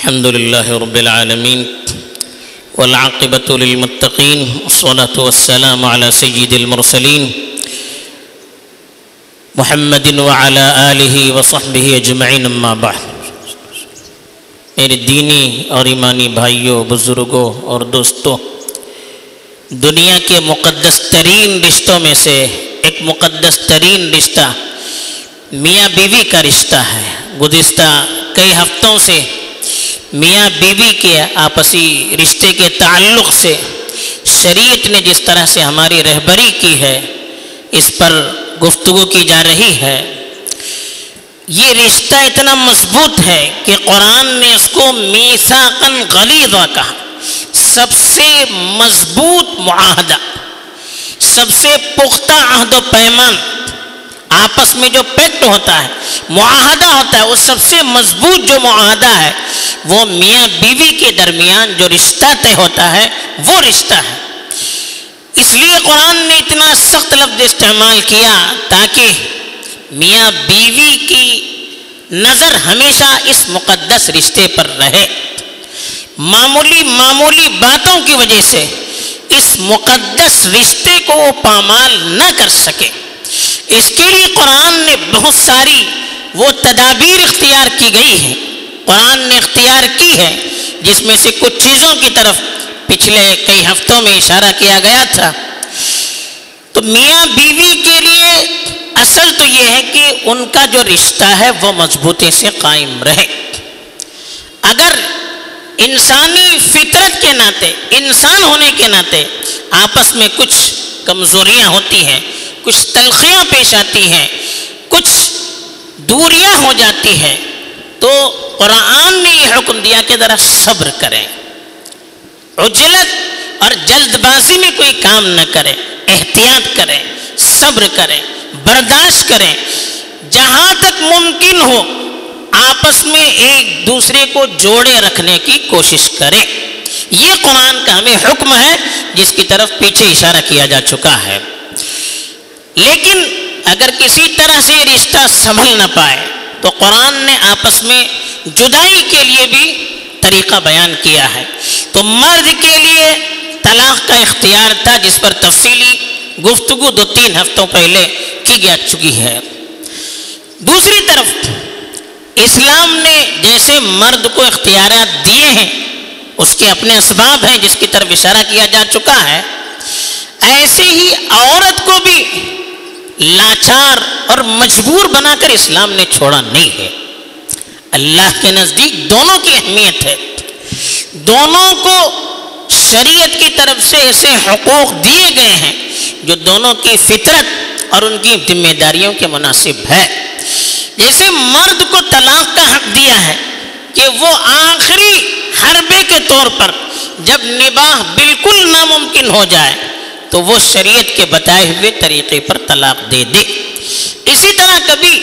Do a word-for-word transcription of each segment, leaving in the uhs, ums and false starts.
الحمد لله رب العالمين والعاقبة للمتقين والصلاة والسلام على سيد المرسلين محمد وعلى آله وصحبه اجمعین اما بعد۔ میرے دینی اور ایمانی بھائیوں، بزرگوں اور دوستوں، دنیا کے مقدس ترین رشتوں میں سے ایک مقدس ترین رشتہ میاں بیوی کا رشتہ ہے۔ گزشتہ کئی ہفتوں سے میاں بیوی کے آپسی رشتے کے تعلق سے شریعت نے جس طرح سے ہماری رہبری کی ہے، اس پر گفتگو کی جا رہی ہے۔ یہ رشتہ اتنا مضبوط ہے کہ قرآن نے اس کو میثاقاً غلیظا کہا، سب سے مضبوط معاہدہ، سب سے پختہ عہد و پیمان۔ آپس میں جو پیکٹ ہوتا ہے، معاہدہ ہوتا ہے، وہ سب سے مضبوط جو معاہدہ ہے وہ میاں بیوی کے درمیان جو رشتہ طے ہوتا ہے وہ رشتہ ہے۔ اس لیے قرآن نے اتنا سخت لفظ استعمال کیا تاکہ میاں بیوی کی نظر ہمیشہ اس مقدس رشتے پر رہے، معمولی معمولی باتوں کی وجہ سے اس مقدس رشتے کو وہ پامال نہ کر سکے۔ اس کے لیے قرآن نے بہت ساری وہ تدابیر اختیار کی گئی ہیں، قرآن نے اختیار کی ہے، جس میں سے کچھ چیزوں کی طرف پچھلے کئی ہفتوں میں اشارہ کیا گیا تھا۔ تو میاں بیوی کے لیے اصل تو یہ ہے کہ ان کا جو رشتہ ہے وہ مضبوطی سے قائم رہے۔ اگر انسانی فطرت کے ناطے، انسان ہونے کے ناطے آپس میں کچھ کمزوریاں ہوتی ہیں، کچھ تلخیاں پیش آتی ہیں، کچھ دوریاں ہو جاتی ہیں، تو قرآن نے یہ حکم دیا کہ ذرا صبر کریں، عجلت اور جلد بازی میں کوئی کام نہ کریں، احتیاط کریں، صبر کریں، برداشت کریں، جہاں تک ممکن ہو آپس میں ایک دوسرے کو جوڑے رکھنے کی کوشش کریں۔ یہ قرآن کا ہمیں حکم ہے جس کی طرف پیچھے اشارہ کیا جا چکا ہے۔ لیکن اگر کسی طرح سے رشتہ سنبھل نہ پائے تو قرآن نے آپس میں جدائی کے لیے بھی طریقہ بیان کیا ہے۔ تو مرد کے لیے طلاق کا اختیار تھا، جس پر تفصیلی گفتگو دو تین ہفتوں پہلے کی جا چکی ہے۔ دوسری طرف اسلام نے جیسے مرد کو اختیارات دیے ہیں، اس کے اپنے اسباب ہیں جس کی طرف اشارہ کیا جا چکا ہے، ایسے ہی عورت کو بھی لاچار اور مجبور بنا کر اسلام نے چھوڑا نہیں ہے۔ اللہ کے نزدیک دونوں کی اہمیت ہے، دونوں کو شریعت کی طرف سے ایسے حقوق دیے گئے ہیں جو دونوں کی فطرت اور ان کی ذمہ داریوں کے مناسب ہے۔ جیسے مرد کو طلاق کا حق دیا ہے کہ وہ آخری حربے کے طور پر جب نباہ بالکل ناممکن ہو جائے تو وہ شریعت کے بتائے ہوئے طریقے پر طلاق دے دے، اسی طرح کبھی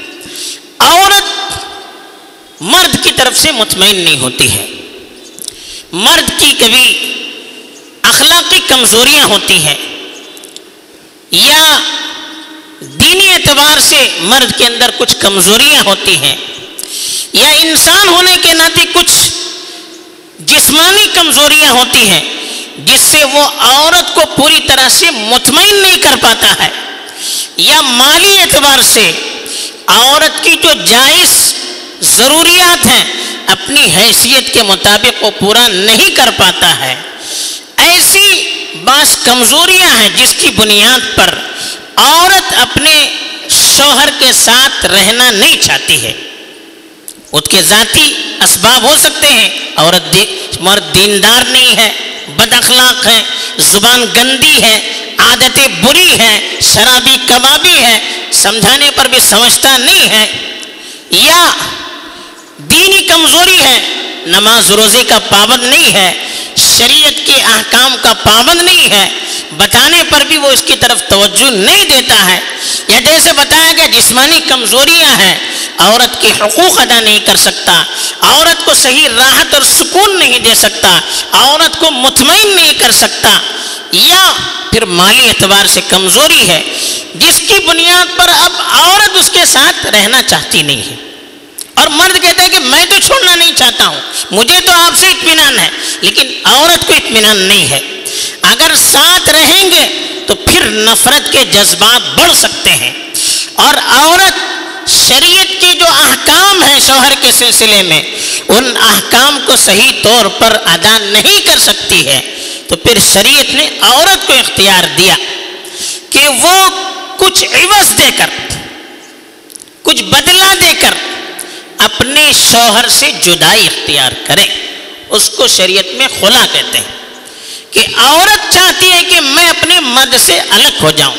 عورت مرد کی طرف سے مطمئن نہیں ہوتی ہے، مرد کی کبھی اخلاقی کمزوریاں ہوتی ہیں، یا دینی اعتبار سے مرد کے اندر کچھ کمزوریاں ہوتی ہیں، یا انسان ہونے کے ناطے کچھ جسمانی کمزوریاں ہوتی ہیں جس سے وہ عورت کو پوری طرح سے مطمئن نہیں کر پاتا ہے، یا مالی اعتبار سے عورت کی جو جائز ضروریات ہیں اپنی حیثیت کے مطابق وہ پورا نہیں کر پاتا ہے۔ ایسی بعض کمزوریاں ہیں جس کی بنیاد پر عورت اپنے شوہر کے ساتھ رہنا نہیں چاہتی ہے۔ اس کے ذاتی اسباب ہو سکتے ہیں، عورت مرد دیندار نہیں ہے، بد اخلاق ہے، زبان گندی ہے، عادتیں بری ہیں، شرابی کبابی ہے، سمجھانے پر بھی سمجھتا نہیں ہے، یا دینی کمزوری ہے، نماز روزے کا پابند نہیں ہے، شریعت کے احکام کا پابند نہیں ہے، بتانے پر بھی وہ اس کی طرف توجہ نہیں دیتا ہے، یا جیسے بتایا گیا جسمانی کمزوریاں ہیں، عورت کے حقوق ادا نہیں کر سکتا، عورت کو صحیح راحت اور سکون نہیں دے سکتا، عورت کو مطمئن نہیں کر سکتا، یا پھر مالی اعتبار سے کمزوری ہے جس کی بنیاد پر اب عورت اس کے ساتھ رہنا چاہتی نہیں ہے، اور مرد کہتا ہے کہ میں تو چھوڑنا نہیں چاہتا ہوں، مجھے تو آپ سے اطمینان ہے، لیکن عورت کو اطمینان نہیں ہے۔ اگر ساتھ رہیں گے تو پھر نفرت کے جذبات بڑھ سکتے ہیں، اور عورت شریعت کے جو احکام ہیں شوہر کے سلسلے میں ان احکام کو صحیح طور پر ادا نہیں کر سکتی ہے، تو پھر شریعت نے عورت کو اختیار دیا کہ وہ کچھ عوض دے کر، کچھ بدلہ دے کر اپنے شوہر سے جدائی اختیار کرے۔ اس کو شریعت میں خلا کہتے ہیں کہ عورت چاہتی ہے کہ میں اپنے مرد سے الگ ہو جاؤں۔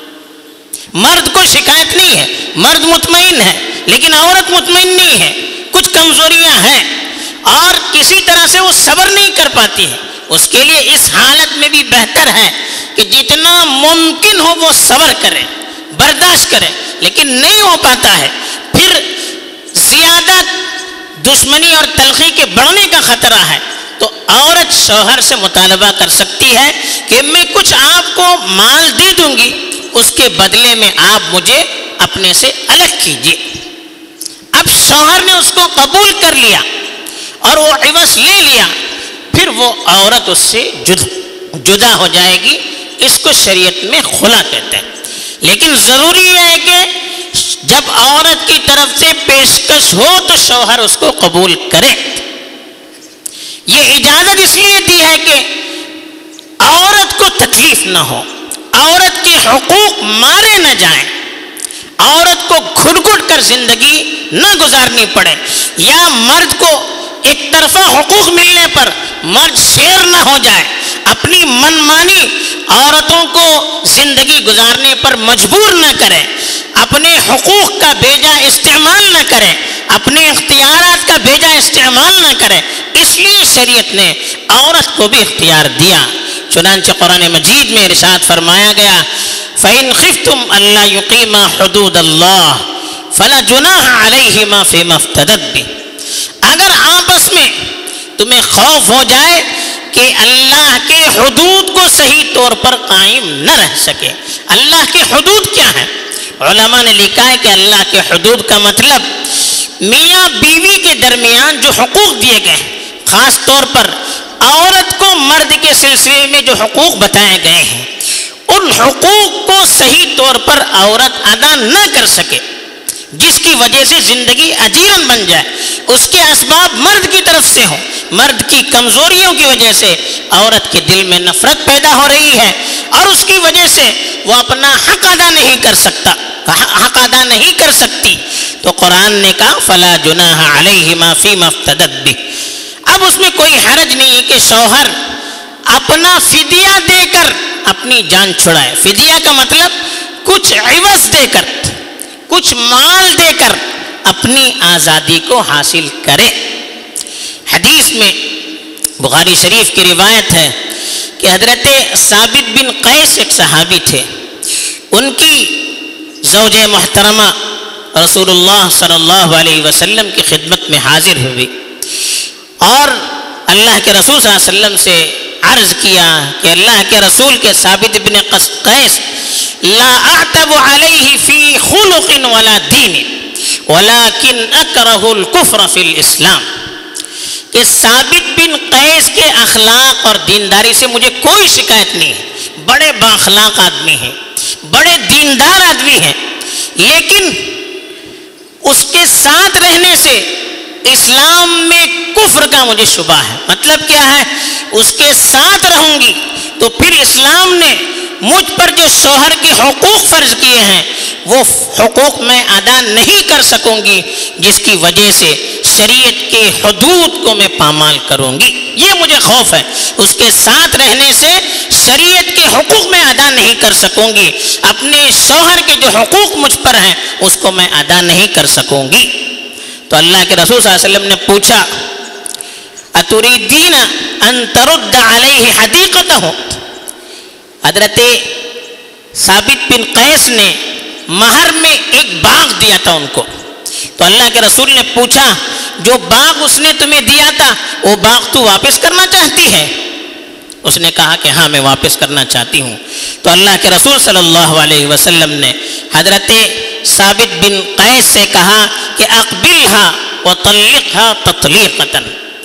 مرد کو شکایت نہیں ہے، مرد مطمئن ہے، لیکن عورت مطمئن نہیں ہے، کچھ کمزوریاں ہیں اور کسی طرح سے وہ صبر نہیں کر پاتی ہے۔ اس کے لیے اس حالت میں بھی بہتر ہے کہ جتنا ممکن ہو وہ صبر کرے، برداشت کرے، لیکن نہیں ہو پاتا ہے، پھر زیادہ دشمنی اور تلخی کے بڑھنے کا خطرہ ہے، تو عورت شوہر سے مطالبہ کر سکتی ہے کہ میں کچھ آپ کو مال دے دوں گی، اس کے بدلے میں آپ مجھے اپنے سے الگ کیجیے۔ اب شوہر نے اس کو قبول کر لیا اور وہ عوض لے لیا، پھر وہ عورت اس سے جدا ہو جائے گی۔ اس کو شریعت میں خلا کہتے ہیں۔ لیکن ضروری ہے کہ جب عورت کی طرف سے پیشکش ہو تو شوہر اس کو قبول کرے۔ یہ اجازت اس لیے دی ہے کہ عورت کو تکلیف نہ ہو، عورت کے حقوق مارے نہ جائیں، عورت کو گھٹ گھٹ کر زندگی نہ گزارنی پڑے، یا مرد کو ایک طرفہ حقوق ملنے پر مرد شیر نہ ہو جائے، اپنی منمانی عورتوں کو زندگی گزارنے پر مجبور نہ کرے، اپنے حقوق کا بیجا استعمال نہ کرے، اپنے اختیارات کا بیجا استعمال نہ کرے۔ اس لیے شریعت نے عورت کو بھی اختیار دیا۔ چنانچہ قرآن مجید میں ارشاد فرمایا گیا فَإِنْ خِفْتُمْ أَلَّا يُقِيمَا حُدُودَ اللَّهِ فَلَا جُنَاحَ عَلَيْهِمَا فِيمَا افْتَدَتْ بِهِ۔ اگر آپس میں تمہیں خوف ہو جائے کہ اللہ کے حدود کو صحیح طور پر قائم نہ رہ سکے۔ اللہ کے حدود کیا ہیں؟ علماء نے لکھا ہے کہ اللہ کے حدود کا مطلب میاں بیوی کے درمیان جو حقوق دیے گئے، خاص طور پر عورت کو مرد کے سلسلے میں جو حقوق بتائے گئے ہیں، ان حقوق کو صحیح طور پر عورت ادا نہ کر سکے، جس کی وجہ سے زندگی اجیرن بن جائے، اس کے اسباب مرد کی طرف سے ہوں، مرد کی کمزوریوں کی وجہ سے عورت کے دل میں نفرت پیدا ہو رہی ہے، اور اس کی وجہ سے وہ اپنا حق ادا نہیں کر سکتا، حق ادا نہیں کر سکتی، تو قرآن نے کہا فَلَا جُنَاحَ عَلَيْهِمَا فِيمَا افْتَدَتْ بِهِ۔ اب اس میں کوئی حرج نہیں ہے کہ شوہر اپنا فدیہ دے کر اپنی جان چھڑائے۔ فدیہ کا مطلب کچھ عوض دے کر، کچھ مال دے کر اپنی آزادی کو حاصل کرے۔ حدیث میں بخاری شریف کی روایت ہے کہ حضرت ثابت بن قیس ایک صحابی تھے، ان کی زوج محترمہ رسول اللہ صلی اللہ علیہ وسلم کی خدمت میں حاضر ہوئی اور اللہ کے رسول صلی اللہ علیہ وسلم سے عرض کیا کہ اللہ کے رسول کے ثابت بن قیس لا اعتب علیہ فی خلق ولا دین ولكن اکرہ الکفر فی الاسلام، کہ ثابت بن قیس کے اخلاق اور دینداری سے مجھے کوئی شکایت نہیں ہے، بڑے بااخلاق آدمی ہیں، بڑے دیندار آدمی ہیں، لیکن اس کے ساتھ رہنے سے اسلام میں کفر کا مجھے شبہ ہے۔ مطلب کیا ہے؟ اس کے ساتھ رہوں گی تو پھر اسلام نے مجھ پر جو شوہر کے حقوق فرض کیے ہیں وہ حقوق میں ادا نہیں کر سکوں گی، جس کی وجہ سے شریعت کے حدود کو میں پامال کروں گی۔ یہ مجھے خوف ہے، اس کے ساتھ رہنے سے شریعت کے حقوق میں ادا نہیں کر سکوں گی، اپنے شوہر کے جو حقوق مجھ پر ہیں اس کو میں ادا نہیں کر سکوں گی۔ تو اللہ کے رسول صلی اللہ علیہ وسلم نے پوچھا اتریدین ان ترد علیہ حدیقتہ، حضرت ثابت بن قیس نے مہر میں ایک باغ دیا تھا ان کو، تو اللہ کے رسول نے پوچھا جو باغ اس نے تمہیں دیا تھا وہ باغ تو واپس کرنا چاہتی ہے؟ اس نے کہا کہ ہاں میں واپس کرنا چاہتی ہوں۔ تو اللہ کے رسول صلی اللہ علیہ وسلم نے حضرت ثابت بن قیس سے کہا کہ اقبلها وطلقها تطلیقۃ،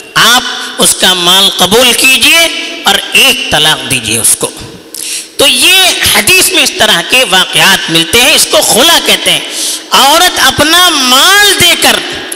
آپ اس کا مال قبول کیجئے اور ایک طلاق دیجئے اس کو۔ تو یہ حدیث میں اس طرح کے واقعات ملتے ہیں، اس کو خلا کہتے ہیں۔ عورت اپنا مال دے کر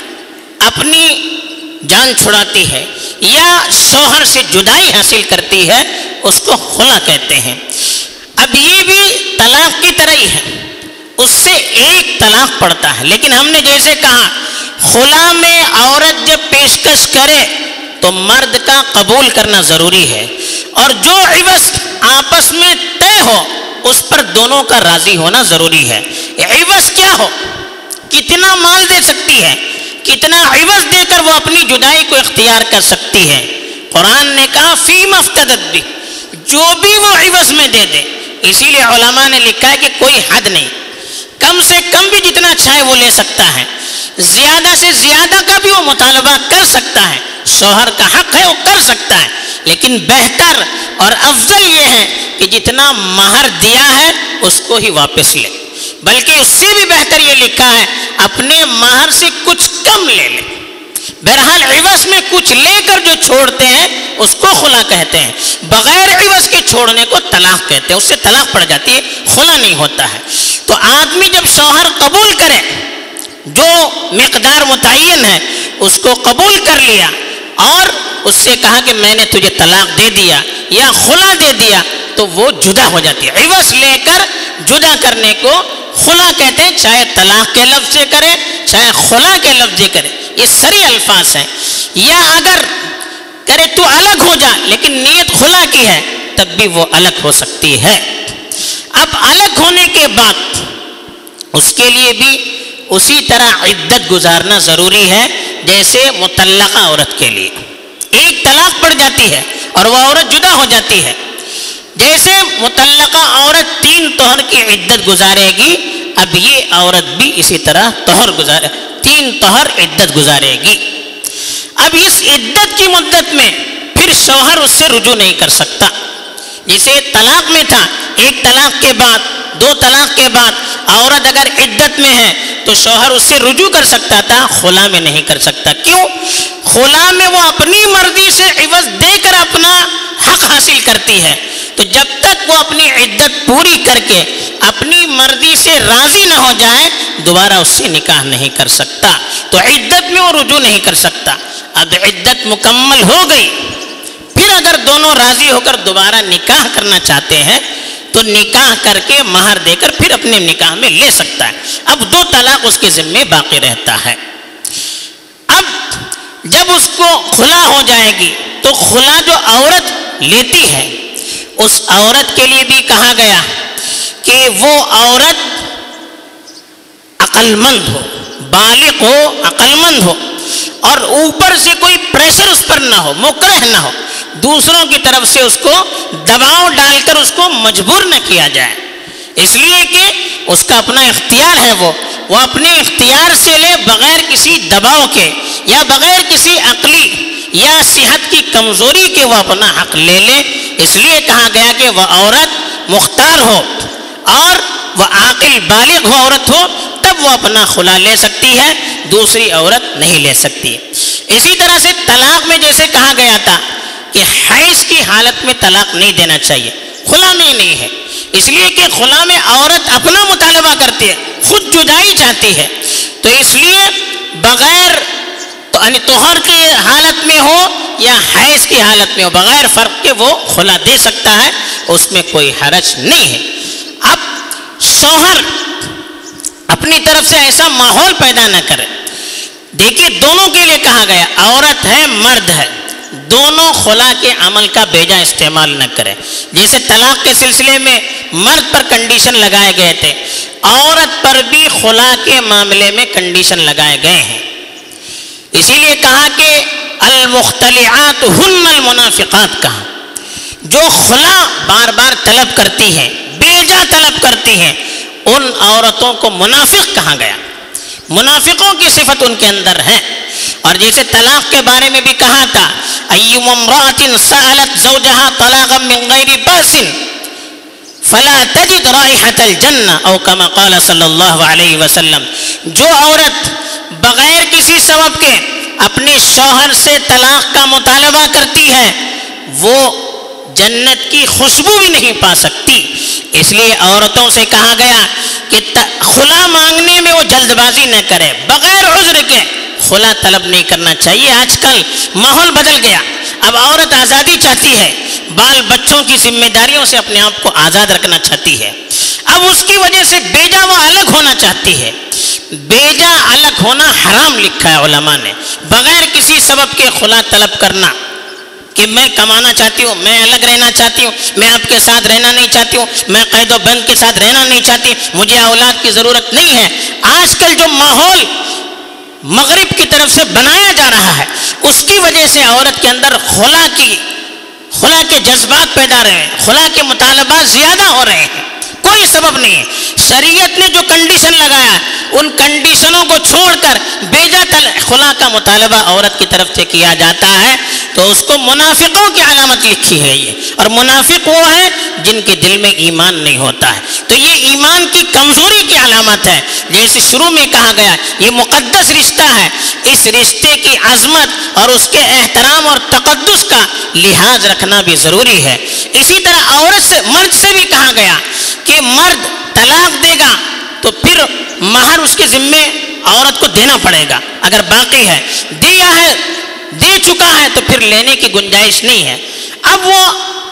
اپنی جان چھڑاتی ہے یا شوہر سے جدائی حاصل کرتی ہے، اس کو خلا کہتے ہیں۔ اب یہ بھی طلاق کی طرح ہی ہے، اس سے ایک طلاق پڑتا ہے، لیکن ہم نے جیسے کہا خلا میں عورت جب پیشکش کرے تو مرد کا قبول کرنا ضروری ہے، اور جو عوض آپس میں طے ہو اس پر دونوں کا راضی ہونا ضروری ہے۔ عوض کیا ہو، کتنا مال دے سکتی ہے، کتنا عوض دے کر وہ اپنی جدائی کو اختیار کر سکتی ہے۔ قرآن نے کہا فی مفتدت بھی، جو بھی وہ عوض میں دے دے۔ اسی لیے علماء نے لکھا ہے کہ کوئی حد نہیں، کم سے کم بھی جتنا چاہے وہ لے سکتا ہے، زیادہ سے زیادہ کا بھی وہ مطالبہ کر سکتا ہے، شوہر کا حق ہے وہ کر سکتا ہے، لیکن بہتر اور افضل یہ ہے کہ جتنا مہر دیا ہے اس کو ہی واپس لے، بلکہ اس سے بھی بہتر یہ لکھا ہے اپنے مہر سے کچھ کم لے لے۔ بہرحال عوض میں کچھ لے کر جو چھوڑتے ہیں اس کو خلا کہتے ہیں، بغیر عوض کے چھوڑنے کو طلاق کہتے ہیں، اس سے طلاق پڑ جاتی ہے، خلا نہیں ہوتا ہے۔ تو آدمی جب شوہر قبول کرے، جو مقدار متعین ہے اس کو قبول کر لیا اور اس سے کہا کہ میں نے تجھے طلاق دے دیا یا خلا دے دیا، تو وہ جدا ہو جاتی ہے۔ عوض لے کر جدا کرنے کو خلا کہتے ہیں، چاہے طلاق کے لفظ سے کرے چاہے خلا کے لفظ سے کرے، یہ سری الفاظ ہیں۔ یا اگر کرے تو الگ ہو جا لیکن نیت خلا کی ہے تب بھی وہ الگ ہو سکتی ہے۔ اب الگ ہونے کے بعد اس کے لیے بھی اسی طرح عدت گزارنا ضروری ہے جیسے مطلقہ عورت کے لیے۔ ایک طلاق پڑ جاتی ہے اور وہ عورت جدا ہو جاتی ہے، جیسے مطلقہ عورت تین طہر کی عدت گزارے گی، اب یہ عورت بھی اسی طرح طہر گزارے تین طہر عدت گزارے گی۔ اب اس عدت کی مدت میں پھر شوہر اس سے رجوع نہیں کر سکتا، جسے طلاق میں تھا ایک طلاق کے بعد دو طلاق کے بعد عورت اگر عدت میں ہے تو شوہر اس سے رجوع کر سکتا تھا، خلا میں نہیں کر سکتا۔ کیوں؟ خلا میں وہ اپنی مرضی سے عوض دے کر اپنا حق حاصل کرتی ہے، تو جب تک وہ اپنی عدت پوری کر کے اپنی مرضی سے راضی نہ ہو جائے دوبارہ اس سے نکاح نہیں کر سکتا، تو عدت میں وہ رجوع نہیں کر سکتا۔ اب عدت مکمل ہو گئی، پھر اگر دونوں راضی ہو کر دوبارہ نکاح کرنا چاہتے ہیں تو نکاح کر کے مہر دے کر پھر اپنے نکاح میں لے سکتا ہے۔ اب دو طلاق اس کے ذمے باقی رہتا ہے۔ اب جب اس کو خلا ہو جائے گی تو خلا جو عورت لیتی ہے اس عورت کے لیے بھی کہا گیا کہ وہ عورت عقل مند ہو، بالغ ہو، عقل مند ہو، اور اوپر سے کوئی پریشر اس پر نہ ہو، مکرہ نہ ہو، دوسروں کی طرف سے اس کو دباؤ ڈال کر اس کو مجبور نہ کیا جائے، اس لیے کہ اس کا اپنا اختیار ہے، وہ وہ اپنے اختیار سے لے بغیر کسی دباؤ کے یا بغیر کسی عقلی یا صحت کی کمزوری کے وہ اپنا حق لے لے۔ اس لیے کہا گیا کہ وہ عورت مختار ہو اور وہ عاقل بالغ ہو عورت ہو تب وہ اپنا خلا لے سکتی ہے، دوسری عورت نہیں لے سکتی۔ اسی طرح سے طلاق میں جیسے کہا گیا تھا کہ حیض کی حالت میں طلاق نہیں دینا چاہیے، خلا میں نہیں ہے، اس لیے کہ خلا میں عورت اپنا مطالبہ کرتی ہے، خود جدائی چاہتی ہے، تو اس لیے بغیر یعنی طہر کی حالت میں ہو یا حیض کی حالت میں ہو بغیر فرق کے وہ خلا دے سکتا ہے، اس میں کوئی حرج نہیں ہے۔ اب شوہر اپنی طرف سے ایسا ماحول پیدا نہ کرے، دیکھیے دونوں کے لیے کہا گیا، عورت ہے مرد ہے، دونوں خلا کے عمل کا بیجا استعمال نہ کرے۔ جیسے طلاق کے سلسلے میں مرد پر کنڈیشن لگائے گئے تھے، عورت پر بھی خلا کے معاملے میں کنڈیشن لگائے گئے ہیں، اسی لیے کہا کہ المختلعات ہن المنافقات، کہا جو خلا بار بار طلب کرتی ہیں، بیجا طلب کرتی ہیں، ان عورتوں کو منافق کہا گیا، منافقوں کی صفت ان کے اندر ہے۔ اور جیسے طلاق کے بارے میں بھی کہا تھا ایما امرأۃ سألت زوجها طلاقا من غیر باس فلا تجد رائحة الجنہ او کما قال صلی اللہ علیہ وسلم، جو عورت بغیر کسی سبب کے اپنے شوہر سے طلاق کا مطالبہ کرتی ہے وہ جنت کی خوشبو بھی نہیں پا سکتی. اس لیے عورتوں سے کہا گیا کہ خلا مانگنے میں وہ جلد بازی نہ کرے، بغیر عذر کے خلا طلب نہیں کرنا چاہیے. آج کل ماحول بدل گیا، اب عورت آزادی چاہتی ہے، بال بچوں کی ذمہ داریوں سے اپنے آپ کو آزاد رکھنا چاہتی ہے. اب اس کی وجہ سے بیجا وہ الگ ہونا چاہتی ہے. بیجا الگ ہونا حرام لکھا ہے علماء نے. بغیر کسی سبب کے خلا طلب کرنا کہ میں کمانا چاہتی ہوں، میں الگ رہنا چاہتی ہوں، میں آپ کے ساتھ رہنا نہیں چاہتی ہوں، میں قید و بند کے ساتھ رہنا نہیں چاہتی، مجھے اولاد کی ضرورت نہیں ہے. آج کل جو ماحول مغرب کی طرف سے بنایا جا رہا ہے اس کی وجہ سے عورت کے اندر خلا کی خلا کے جذبات پیدا رہے ہیں، خلا کے مطالبات زیادہ ہو رہے ہیں. کوئی سبب نہیں ہے. شریعت نے جو کنڈیشن لگایا ان کنڈیشنوں کو چھوڑ کر بیجا خلا کا مطالبہ عورت کی طرف سے کیا جاتا ہے تو اس کو منافقوں کی علامت لکھی ہے یہ. اور منافق وہ ہے جن کے دل میں ایمان نہیں ہوتا ہے. تو یہ ایمان کی کمزوری کی علامت ہے. جیسے شروع میں کہا گیا یہ مقدس رشتہ ہے، اس رشتے کی عظمت اور اس کے احترام اور تقدس کا لحاظ رکھنا بھی ضروری ہے. اسی طرح عورت سے مرد سے بھی کہا گیا کہ مرد طلاق دے گا تو پھر مہر اس کے ذمے عورت کو دینا پڑے گا. اگر باقی ہے دیا ہے دے چکا ہے تو پھر لینے کی گنجائش نہیں ہے. اب وہ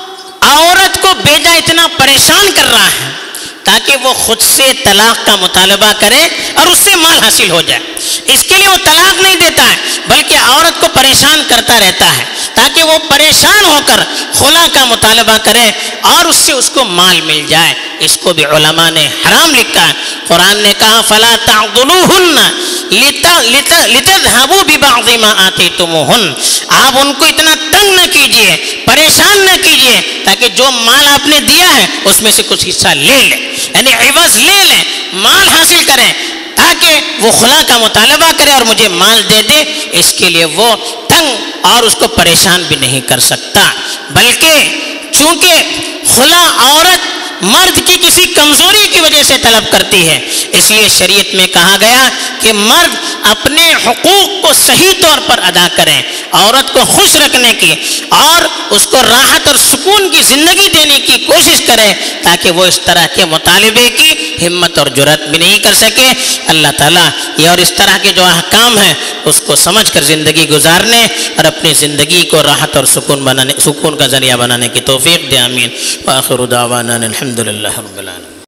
عورت کو بیجا اتنا پریشان کر رہا ہے تاکہ وہ خود سے طلاق کا مطالبہ کرے اور اس سے مال حاصل ہو جائے. اس کے لیے وہ طلاق نہیں دیتا ہے بلکہ عورت کو پریشان کرتا رہتا ہے تاکہ وہ پریشان ہو کر خلا کا مطالبہ کرے اور اس سے اس کو مال مل جائے. اس کو بھی علماء نے حرام لکھا ہے. قرآن نے کہا فَلَا تَعْضُلُوهُنَّ لِتَذْهَبُوا بِبَعْضِ مَا آتَيْتُمُوهُنَّ. آپ ان کو اتنا تنگ نہ کیجئے، پریشان نہ کیجئے تاکہ جو مال آپ نے دیا ہے اس میں سے کچھ حصہ لے لیں، یعنی عوض لے لیں، مال حاصل کریں تاکہ وہ خلا کا مطالبہ کرے اور مجھے مال دے دے. اس کے لیے وہ تنگ اور اس کو پریشان بھی نہیں کر سکتا. بلکہ چونکہ خلا عورت مرد کی کسی کمزوری کی وجہ سے طلب کرتی ہے اس لیے شریعت میں کہا گیا کہ مرد اپنے حقوق کو صحیح طور پر ادا کریں، عورت کو خوش رکھنے کی اور اس کو راحت اور سکون کی زندگی دینے کی کوشش کرے تاکہ وہ اس طرح کے مطالبے کی ہمت اور جرأت بھی نہیں کر سکے. اللہ تعالیٰ یہ اور اس طرح کے جو احکام ہیں اس کو سمجھ کر زندگی گزارنے اور اپنی زندگی کو راحت اور سکون بنانے سکون کا ذریعہ بنانے کی توفیق دے. آمین. وآخر دعوانا الحمد للہ رب العالمین.